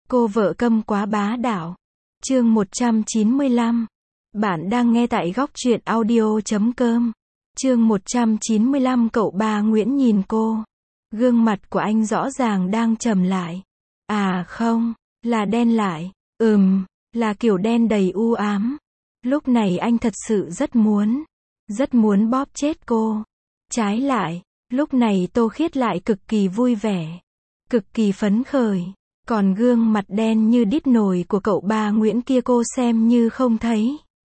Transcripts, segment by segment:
Cô vợ câm quá bá đạo. Chương 195. Bạn đang nghe tại góc truyện audio.com. Chương 195. Cậu ba Nguyễn nhìn cô. Gương mặt của anh rõ ràng đang trầm lại. À không, là đen lại. Là kiểu đen đầy u ám. Lúc này anh thật sự rất muốn bóp chết cô. Trái lại, lúc này Tô Khiết lại cực kỳ vui vẻ, cực kỳ phấn khởi. Còn gương mặt đen như đít nồi của cậu ba Nguyễn kia cô xem như không thấy.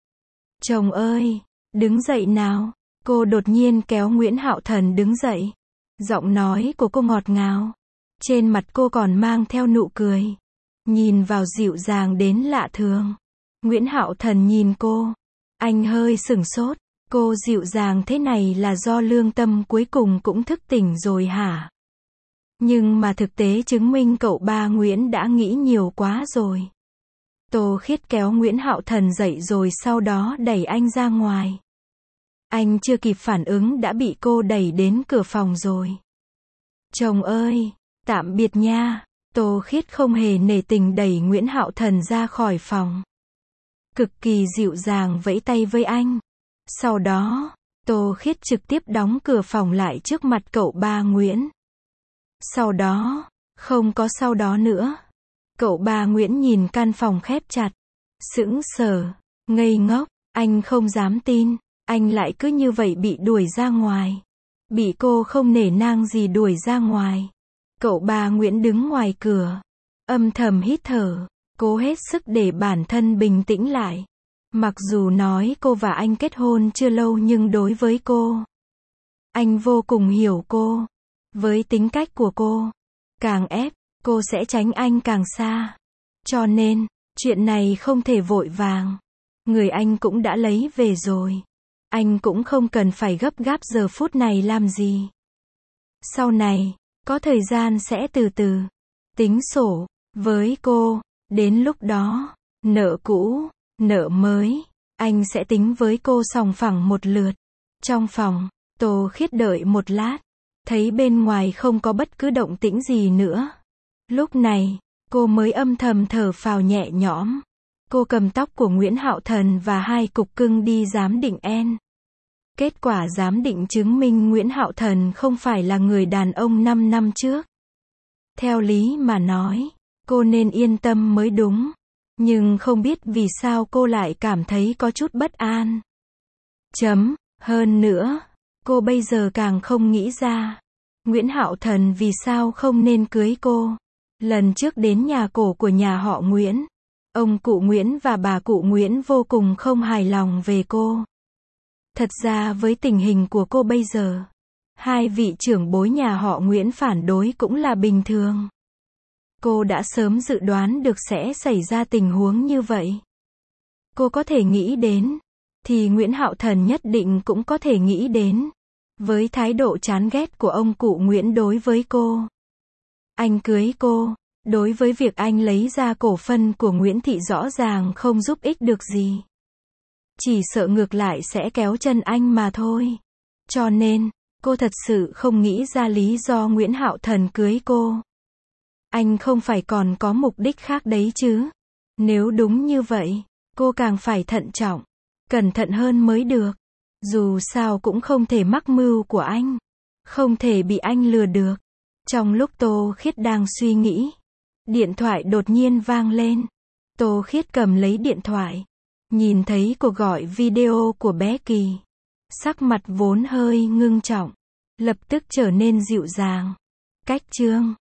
Chồng ơi, đứng dậy nào. Cô đột nhiên kéo Nguyễn Hạo Thần đứng dậy. Giọng nói của cô ngọt ngào. Trên mặt cô còn mang theo nụ cười. Nhìn vào dịu dàng đến lạ thường. Nguyễn Hạo Thần nhìn cô. Anh hơi sửng sốt. Cô dịu dàng thế này là do lương tâm cuối cùng cũng thức tỉnh rồi hả? Nhưng mà thực tế chứng minh cậu ba Nguyễn đã nghĩ nhiều quá rồi. Tô Khiết kéo Nguyễn Hạo Thần dậy rồi sau đó đẩy anh ra ngoài. Anh chưa kịp phản ứng đã bị cô đẩy đến cửa phòng rồi. Chồng ơi, tạm biệt nha. Tô Khiết không hề nể tình đẩy Nguyễn Hạo Thần ra khỏi phòng. Cực kỳ dịu dàng vẫy tay với anh. Sau đó, Tô Khiết trực tiếp đóng cửa phòng lại trước mặt cậu ba Nguyễn. Sau đó, không có sau đó nữa. Cậu ba Nguyễn nhìn căn phòng khép chặt. Sững sờ, ngây ngốc, anh không dám tin. Anh lại cứ như vậy bị đuổi ra ngoài. Bị cô không nể nang gì đuổi ra ngoài. Cậu ba Nguyễn đứng ngoài cửa. Âm thầm hít thở. Cố hết sức để bản thân bình tĩnh lại. Mặc dù nói cô và anh kết hôn chưa lâu nhưng đối với cô, anh vô cùng hiểu cô. Với tính cách của cô, càng ép, cô sẽ tránh anh càng xa. Cho nên, chuyện này không thể vội vàng. Người anh cũng đã lấy về rồi. Anh cũng không cần phải gấp gáp giờ phút này làm gì. Sau này, có thời gian sẽ từ từ tính sổ với cô. Đến lúc đó, nợ cũ, nợ mới, anh sẽ tính với cô sòng phẳng một lượt. Trong phòng, Tô Khiết đợi một lát. Thấy bên ngoài không có bất cứ động tĩnh gì nữa. Lúc này, cô mới âm thầm thở phào nhẹ nhõm. Cô cầm tóc của Nguyễn Hạo Thần và 2 cục cưng đi giám định ADN. Kết quả giám định chứng minh Nguyễn Hạo Thần không phải là người đàn ông 5 năm trước. Theo lý mà nói, cô nên yên tâm mới đúng. Nhưng không biết vì sao cô lại cảm thấy có chút bất an. Hơn nữa, cô bây giờ càng không nghĩ ra. Nguyễn Hạo Thần vì sao không nên cưới cô. Lần trước đến nhà cổ của nhà họ Nguyễn, ông cụ Nguyễn và bà cụ Nguyễn vô cùng không hài lòng về cô. Thật ra với tình hình của cô bây giờ, 2 vị trưởng bối nhà họ Nguyễn phản đối cũng là bình thường. Cô đã sớm dự đoán được sẽ xảy ra tình huống như vậy. Cô có thể nghĩ đến, thì Nguyễn Hạo Thần nhất định cũng có thể nghĩ đến. Với thái độ chán ghét của ông cụ Nguyễn đối với cô. Anh cưới cô, đối với việc anh lấy ra cổ phần của Nguyễn Thị rõ ràng không giúp ích được gì. Chỉ sợ ngược lại sẽ kéo chân anh mà thôi. Cho nên, cô thật sự không nghĩ ra lý do Nguyễn Hạo Thần cưới cô. Anh không phải còn có mục đích khác đấy chứ. Nếu đúng như vậy, cô càng phải thận trọng, cẩn thận hơn mới được. Dù sao cũng không thể mắc mưu của anh. Không thể bị anh lừa được. Trong lúc Tô Khiết đang suy nghĩ, điện thoại đột nhiên vang lên. Tô Khiết cầm lấy điện thoại. Nhìn thấy cuộc gọi video của bé Kỳ. Sắc mặt vốn hơi ngưng trọng, lập tức trở nên dịu dàng. Cách chương